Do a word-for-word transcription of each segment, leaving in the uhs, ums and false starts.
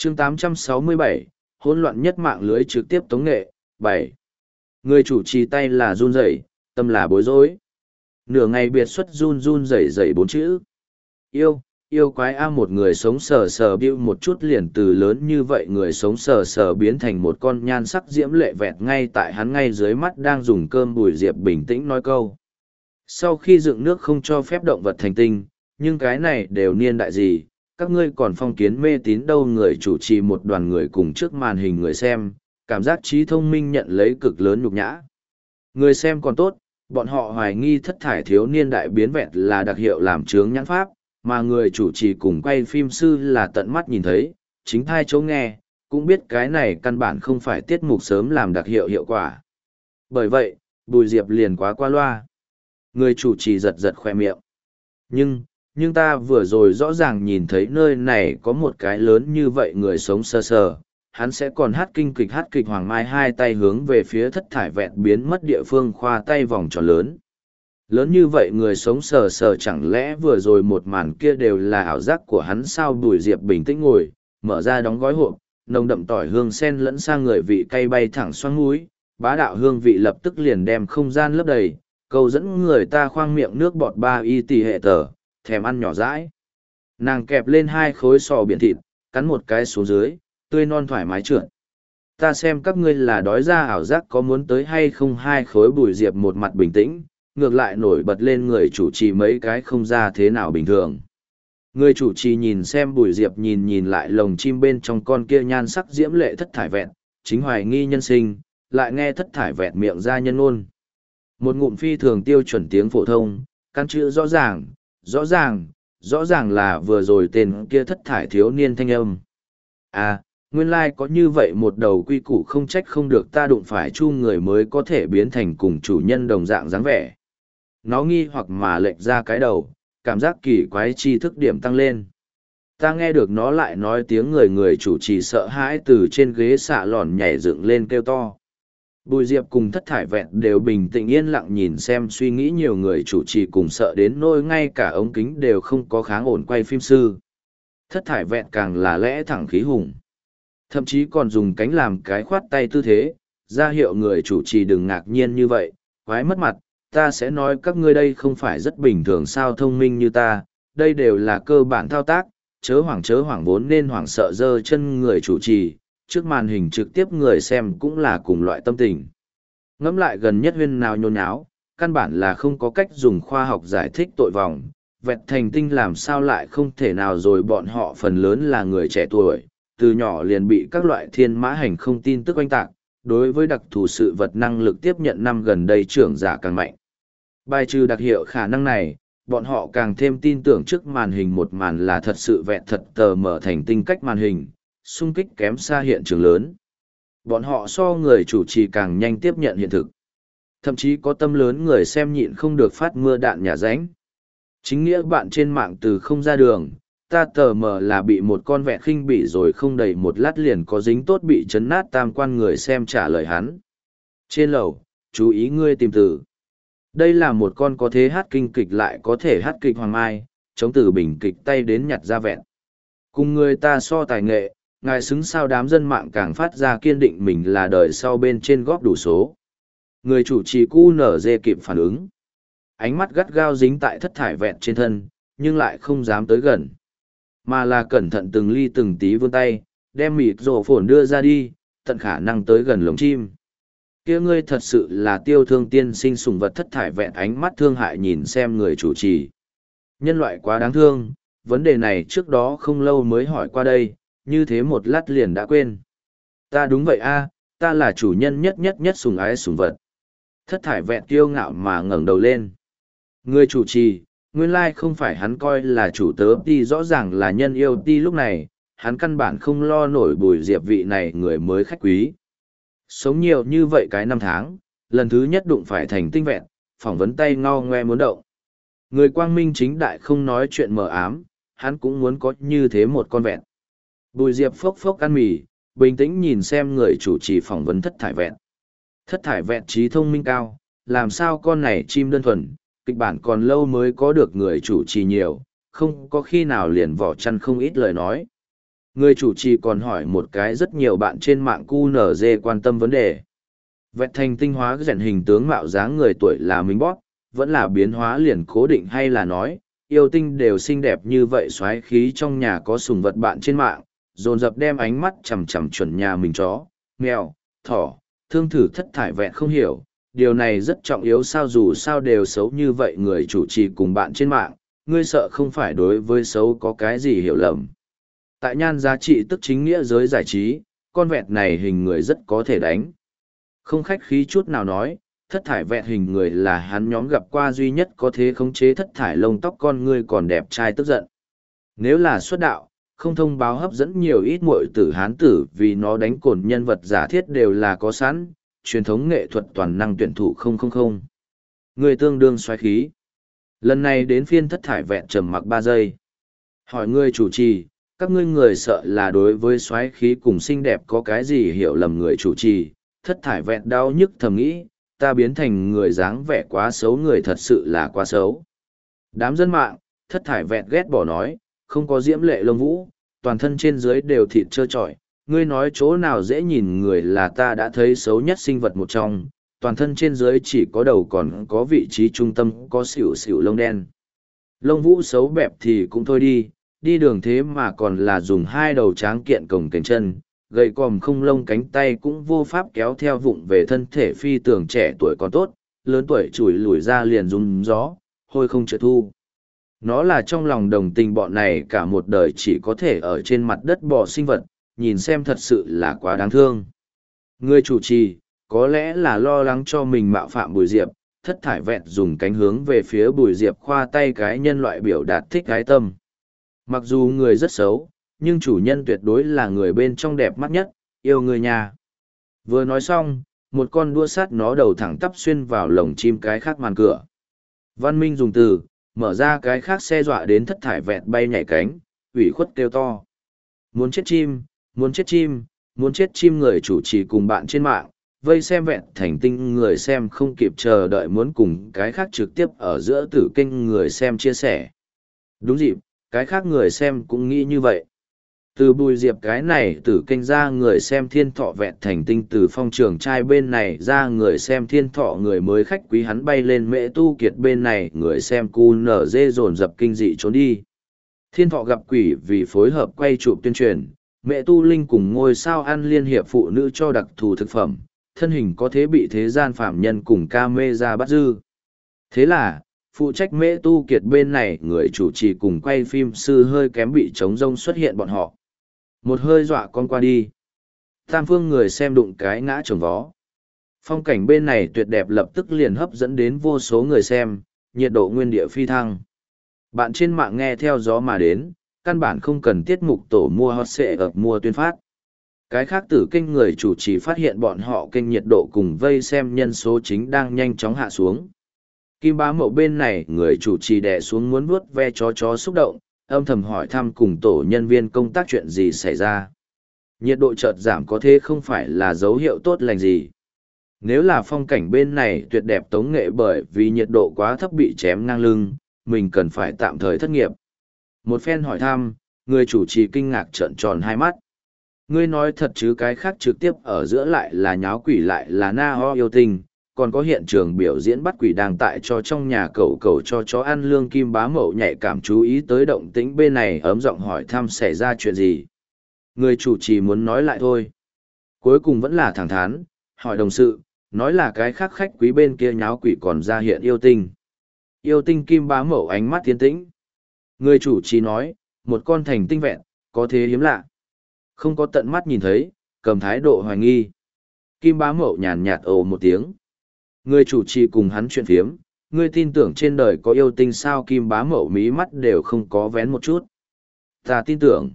chương tám trăm sáu mươi bảy, hỗn loạn nhất mạng lưới trực tiếp tống nghệ, bảy. Người chủ trì tay là run rẩy, tâm là bối rối. Nửa ngày biệt xuất run run rẩy rẩy bốn chữ. Yêu, yêu quái a một người sống sờ sờ bĩu một chút liền từ lớn như vậy người sống sờ sờ biến thành một con nhan sắc diễm lệ vẹt ngay tại hắn ngay dưới mắt đang dùng cơm Bùi Diệp bình tĩnh nói câu. Sau khi dựng nước không cho phép động vật thành tinh, nhưng cái này đều niên đại gì, các ngươi còn phong kiến mê tín đâu. Người chủ trì một đoàn người cùng trước màn hình người xem, cảm giác trí thông minh nhận lấy cực lớn nhục nhã. Người xem còn tốt, bọn họ hoài nghi thất thải thiếu niên đại biến vẹt là đặc hiệu làm chướng nhãn pháp, mà người chủ trì cùng quay phim sư là tận mắt nhìn thấy, chính thai chỗ nghe, cũng biết cái này căn bản không phải tiết mục sớm làm đặc hiệu hiệu quả. Bởi vậy, Bùi Diệp liền quá qua loa. Người chủ trì giật giật khoe miệng. Nhưng, nhưng ta vừa rồi rõ ràng nhìn thấy nơi này có một cái lớn như vậy người sống sơ sờ, hắn sẽ còn hát kinh kịch hát kịch Hoàng Mai hai tay hướng về phía thất thải vẹn biến mất địa phương khoa tay vòng tròn lớn. Lớn như vậy người sống sờ sờ chẳng lẽ vừa rồi một màn kia đều là ảo giác của hắn sao? Bùi Diệp bình tĩnh ngồi, mở ra đóng gói hộp, nồng đậm tỏi hương sen lẫn sang người vị cay bay thẳng xoang mũi, bá đạo hương vị lập tức liền đem không gian lấp đầy, câu dẫn người ta khoang miệng nước bọt ba y tỷ hệ tờ, thèm ăn nhỏ dãi. Nàng kẹp lên hai khối sò biển thịt, cắn một cái xuống dưới, tươi non thoải mái trượt. Ta xem các ngươi là đói ra ảo giác có muốn tới hay không? Hai khối. Bùi Diệp một mặt bình tĩnh, ngược lại nổi bật lên người chủ trì mấy cái không ra thế nào bình thường. Người chủ trì nhìn xem Bùi Diệp nhìn nhìn lại lồng chim bên trong con kia nhan sắc diễm lệ thất thải vẹn, chính hoài nghi nhân sinh, lại nghe thất thải vẹn miệng ra nhân ôn. Một ngụm phi thường tiêu chuẩn tiếng phổ thông, căn chữ rõ ràng, rõ ràng, rõ ràng là vừa rồi tên kia thất thải thiếu niên thanh âm. À, nguyên lai like có như vậy một đầu quy củ, không trách không được ta đụng phải chu người mới có thể biến thành cùng chủ nhân đồng dạng dáng vẻ. Nó nghi hoặc mà lệch ra cái đầu, cảm giác kỳ quái tri thức điểm tăng lên. Ta nghe được nó lại nói tiếng người. Người chủ trì sợ hãi từ trên ghế xạ lòn nhảy dựng lên kêu to. Bùi Diệp cùng thất thải vẹn đều bình tĩnh yên lặng nhìn xem, suy nghĩ nhiều. Người chủ trì cùng sợ đến nỗi ngay cả ống kính đều không có kháng ổn quay phim sư. Thất thải vẹn càng là lẽ thẳng khí hùng. Thậm chí còn dùng cánh làm cái khoát tay tư thế, ra hiệu người chủ trì đừng ngạc nhiên như vậy, quái mất mặt. Ta sẽ nói các ngươi đây không phải rất bình thường sao? Thông minh như ta, đây đều là cơ bản thao tác, chớ hoảng chớ hoảng vốn nên hoảng sợ giơ chân. Người chủ trì, trước màn hình trực tiếp người xem cũng là cùng loại tâm tình. Ngẫm lại gần nhất huyên nào nhôn nháo, căn bản là không có cách dùng khoa học giải thích tội vòng, vẹt thành tinh làm sao lại không thể nào rồi. Bọn họ phần lớn là người trẻ tuổi, từ nhỏ liền bị các loại thiên mã hành không tin tức oanh tạc, đối với đặc thù sự vật năng lực tiếp nhận năm gần đây trưởng giả càng mạnh. Bài trừ đặc hiệu khả năng này, bọn họ càng thêm tin tưởng trước màn hình một màn là thật sự vẹn thật tờ mở thành tinh cách màn hình, xung kích kém xa hiện trường lớn. Bọn họ so người chủ trì càng nhanh tiếp nhận hiện thực. Thậm chí có tâm lớn người xem nhịn không được phát mưa đạn nhà ránh. Chính nghĩa bạn trên mạng từ không ra đường, ta tờ mờ là bị một con vẹn khinh bỉ rồi không đầy một lát liền có dính tốt bị chấn nát. Tam quan người xem trả lời hắn. Trên lầu, chú ý ngươi tìm từ. Đây là một con có thế hát kinh kịch lại có thể hát kịch Hoàng Mai, chống từ bình kịch tay đến nhặt ra vẹn. Cùng người ta so tài nghệ, ngài xứng sao? Đám dân mạng càng phát ra kiên định mình là đời sau bên trên góp đủ số. Người chủ trì cu nở dê kịp phản ứng. Ánh mắt gắt gao dính tại thất thải vẹn trên thân, nhưng lại không dám tới gần. Mà là cẩn thận từng ly từng tí vươn tay, đem mịt rổ phồn đưa ra đi, tận khả năng tới gần lồng chim. Kia ngươi thật sự là tiêu thương tiên sinh sủng vật. Thất thải vẹn ánh mắt thương hại nhìn xem người chủ trì. Nhân loại quá đáng thương, vấn đề này trước đó không lâu mới hỏi qua đây, như thế một lát liền đã quên. Ta đúng vậy a, ta là chủ nhân nhất nhất nhất sủng ái sủng vật. Thất thải vẹn kiêu ngạo mà ngẩng đầu lên. Người chủ trì, nguyên lai không phải hắn coi là chủ tớ đi, rõ ràng là nhân yêu đi. Lúc này, hắn căn bản không lo nổi Bùi Diệp vị này người mới khách quý. Sống nhiều như vậy cái năm tháng, lần thứ nhất đụng phải thành tinh vẹn, phỏng vấn tay ngao ngoe muốn động. Người quang minh chính đại không nói chuyện mờ ám, hắn cũng muốn có như thế một con vẹn. Bùi Diệp phốc phốc ăn mì, bình tĩnh nhìn xem người chủ trì phỏng vấn thất thải vẹn. Thất thải vẹn trí thông minh cao, làm sao con này chim đơn thuần, kịch bản còn lâu mới có được người chủ trì nhiều, không có khi nào liền vỏ chăn không ít lời nói. Người chủ trì còn hỏi một cái rất nhiều bạn trên mạng cu nở dê quan tâm vấn đề. Vẹt thành tinh hóa rèn hình tướng mạo dáng người tuổi là mình bóp, vẫn là biến hóa liền cố định hay là nói, yêu tinh đều xinh đẹp như vậy xoáy khí trong nhà có sùng vật bạn trên mạng, dồn dập đem ánh mắt chằm chằm chuẩn nhà mình chó, mèo, thỏ, thương thử thất thải vẹn không hiểu. Điều này rất trọng yếu sao dù sao đều xấu như vậy người chủ trì cùng bạn trên mạng, ngươi sợ không phải đối với xấu có cái gì hiểu lầm. Tại nhan giá trị tức chính nghĩa giới giải trí, con vẹt này hình người rất có thể đánh. Không khách khí chút nào nói, thất thải vẹt hình người là hắn nhóm gặp qua duy nhất có thể khống chế thất thải lông tóc con ngươi còn đẹp trai tức giận. Nếu là xuất đạo, không thông báo hấp dẫn nhiều ít muội tử hán tử vì nó đánh cồn nhân vật giả thiết đều là có sẵn, truyền thống nghệ thuật toàn năng tuyển thủ không không không. Người tương đương xoáy khí. Lần này đến phiên thất thải vẹn trầm mặc ba giây. Hỏi ngươi chủ trì, các ngươi người sợ là đối với xoáy khí cùng xinh đẹp có cái gì hiểu lầm người chủ trì, thất thải vẹn đau nhức thầm nghĩ, ta biến thành người dáng vẻ quá xấu người thật sự là quá xấu. Đám dân mạng, thất thải vẹn ghét bỏ nói, không có diễm lệ lông vũ, toàn thân trên dưới đều thịt trơ trọi, ngươi nói chỗ nào dễ nhìn người là ta đã thấy xấu nhất sinh vật một trong, toàn thân trên dưới chỉ có đầu còn có vị trí trung tâm có xỉu xỉu lông đen. Lông vũ xấu bẹp thì cũng thôi đi, đi đường thế mà còn là dùng hai đầu tráng kiện cổng cánh chân, gậy còm không lông cánh tay cũng vô pháp kéo theo vụng về thân thể phi tường trẻ tuổi còn tốt, lớn tuổi chùi lùi ra liền rung gió, hôi không trượt thu. Nó là trong lòng đồng tình bọn này cả một đời chỉ có thể ở trên mặt đất bò sinh vật, nhìn xem thật sự là quá đáng thương. Người chủ trì, có lẽ là lo lắng cho mình mạo phạm Bùi Diệp, thất thải vẹn dùng cánh hướng về phía Bùi Diệp khoa tay cái nhân loại biểu đạt thích cái tâm. Mặc dù người rất xấu, nhưng chủ nhân tuyệt đối là người bên trong đẹp mắt nhất, yêu người nhà. Vừa nói xong, một con đua sắt nó đầu thẳng tắp xuyên vào lồng chim cái khác màn cửa. Văn Minh dùng từ, mở ra cái khác xe dọa đến thất thải vẹn bay nhảy cánh, ủy khuất kêu to. Muốn chết chim, muốn chết chim, muốn chết chim người chủ trì cùng bạn trên mạng, vây xem vẹn thành tinh người xem không kịp chờ đợi muốn cùng cái khác trực tiếp ở giữa tử kênh người xem chia sẻ. Đúng dịp, cái khác người xem cũng nghĩ như vậy. Từ Bùi Diệp cái này tử kênh ra người xem thiên thọ vẹn thành tinh từ phong trường trai bên này ra người xem thiên thọ người mới khách quý hắn bay lên mễ tu kiệt bên này người xem cu nở dê dồn dập kinh dị trốn đi. Thiên thọ gặp quỷ vì phối hợp quay chụp tuyên truyền, mẹ tu linh cùng ngôi sao ăn liên hiệp phụ nữ cho đặc thù thực phẩm, thân hình có thể bị thế gian phạm nhân cùng ca mê ra bắt dư. Thế là, phụ trách mẹ tu kiệt bên này người chủ trì cùng quay phim sư hơi kém bị trống rông xuất hiện bọn họ. Một hơi dọa con qua đi. Tam phương người xem đụng cái ngã trồng vó. Phong cảnh bên này tuyệt đẹp lập tức liền hấp dẫn đến vô số người xem, nhiệt độ nguyên địa phi thăng. Bạn trên mạng nghe theo gió mà đến, căn bản không cần tiết mục tổ mua hot xệ ập mua tuyên phát. Cái khác tử kênh người chủ trì phát hiện bọn họ kênh nhiệt độ cùng vây xem nhân số chính đang nhanh chóng hạ xuống. Kim Bá Mậu bên này người chủ trì đè xuống muốn vuốt ve chó chó xúc động, âm thầm hỏi thăm cùng tổ nhân viên công tác chuyện gì xảy ra. Nhiệt độ chợt giảm có thế không phải là dấu hiệu tốt lành gì. Nếu là phong cảnh bên này tuyệt đẹp tống nghệ bởi vì nhiệt độ quá thấp bị chém ngang lưng, mình cần phải tạm thời thất nghiệp. Một phen hỏi thăm, người chủ trì kinh ngạc trợn tròn hai mắt. Ngươi nói thật chứ cái khác trực tiếp ở giữa lại là nháo quỷ lại là na ho yêu tinh, còn có hiện trường biểu diễn bắt quỷ đang tại cho trong nhà cậu cậu cho chó ăn lương. Kim Bá Mậu nhạy cảm chú ý tới động tĩnh bên này ấm giọng hỏi thăm xảy ra chuyện gì. Người chủ trì muốn nói lại thôi. Cuối cùng vẫn là thẳng thắn, hỏi đồng sự, nói là cái khác khách quý bên kia nháo quỷ còn ra hiện yêu tinh. Yêu tinh. Kim Bá Mậu ánh mắt tiến tĩnh. Người chủ trì nói, một con thành tinh vẹn, có thế hiếm lạ. Không có tận mắt nhìn thấy, cầm thái độ hoài nghi. Kim Bá Mậu nhàn nhạt ồ một tiếng. Người chủ trì cùng hắn chuyện phiếm, ngươi tin tưởng trên đời có yêu tinh sao? Kim Bá Mậu mí mắt đều không có vén một chút. Ta tin tưởng.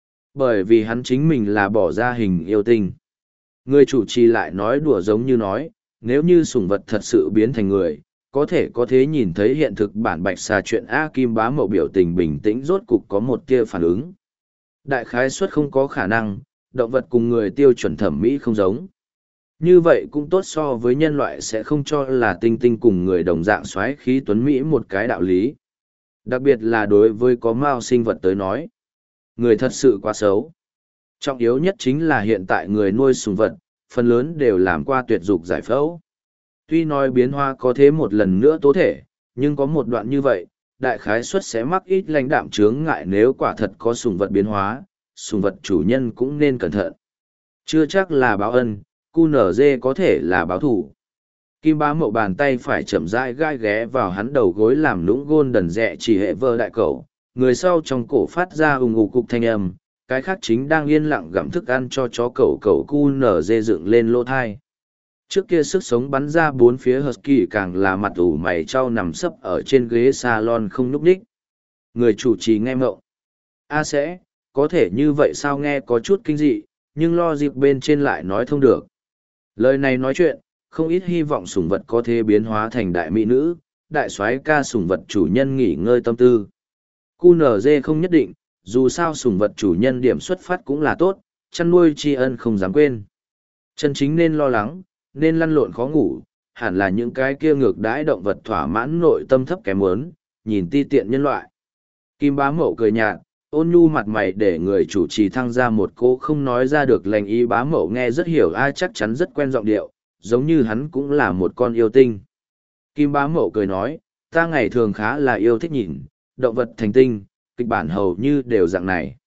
Bởi vì hắn chính mình là bỏ ra hình yêu tinh. Người chủ trì lại nói đùa giống như nói, nếu như sủng vật thật sự biến thành người, có thể có thế nhìn thấy hiện thực bản bạch xà chuyện A. Kim Bá Mậu biểu tình bình tĩnh rốt cục có một tia phản ứng. Đại khái suất không có khả năng, động vật cùng người tiêu chuẩn thẩm mỹ không giống. Như vậy cũng tốt so với nhân loại sẽ không cho là tinh tinh cùng người đồng dạng xoáy khí tuấn Mỹ một cái đạo lý. Đặc biệt là đối với có mao sinh vật tới nói. Người thật sự quá xấu. Trọng yếu nhất chính là hiện tại người nuôi sùng vật, phần lớn đều làm qua tuyệt dục giải phẫu. Tuy nói biến hóa có thế một lần nữa tố thể, nhưng có một đoạn như vậy, đại khái suất sẽ mắc ít lãnh đạm chướng ngại nếu quả thật có sùng vật biến hóa, sùng vật chủ nhân cũng nên cẩn thận. Chưa chắc là báo ân, cu nở dê có thể là báo thủ. Kim Bá Mậu bàn tay phải chậm rãi gai ghé vào hắn đầu gối làm nũng gôn đần rẹ chỉ hệ vơ đại cẩu, người sau trong cổ phát ra ùng ục cục thanh âm, cái khác chính đang yên lặng gặm thức ăn cho chó cẩu cẩu cu nở dê dựng lên lỗ thai. Trước kia sức sống bắn ra bốn phía Husky càng là mặt ủ mày trao nằm sấp ở trên ghế salon không nhúc nhích. Người chủ trì nghe mộng. A sẽ, có thể như vậy sao nghe có chút kinh dị, nhưng lo dịp bên trên lại nói thông được. Lời này nói chuyện, không ít hy vọng sủng vật có thể biến hóa thành đại mỹ nữ, đại soái ca sủng vật chủ nhân nghỉ ngơi tâm tư. cu en giê không nhất định, dù sao sủng vật chủ nhân điểm xuất phát cũng là tốt, chăn nuôi tri ân không dám quên. Chân chính nên lo lắng, nên lăn lộn khó ngủ, hẳn là những cái kia ngược đãi động vật thỏa mãn nội tâm thấp kém muốn, nhìn ti tiện nhân loại. Kim Bá Mậu cười nhạt, ôn nhu mặt mày để người chủ trì thăng ra một cô không nói ra được lành ý. Bá Mậu nghe rất hiểu, ai chắc chắn rất quen giọng điệu, giống như hắn cũng là một con yêu tinh. Kim Bá Mậu cười nói, ta ngày thường khá là yêu thích nhìn, động vật thành tinh, kịch bản hầu như đều dạng này.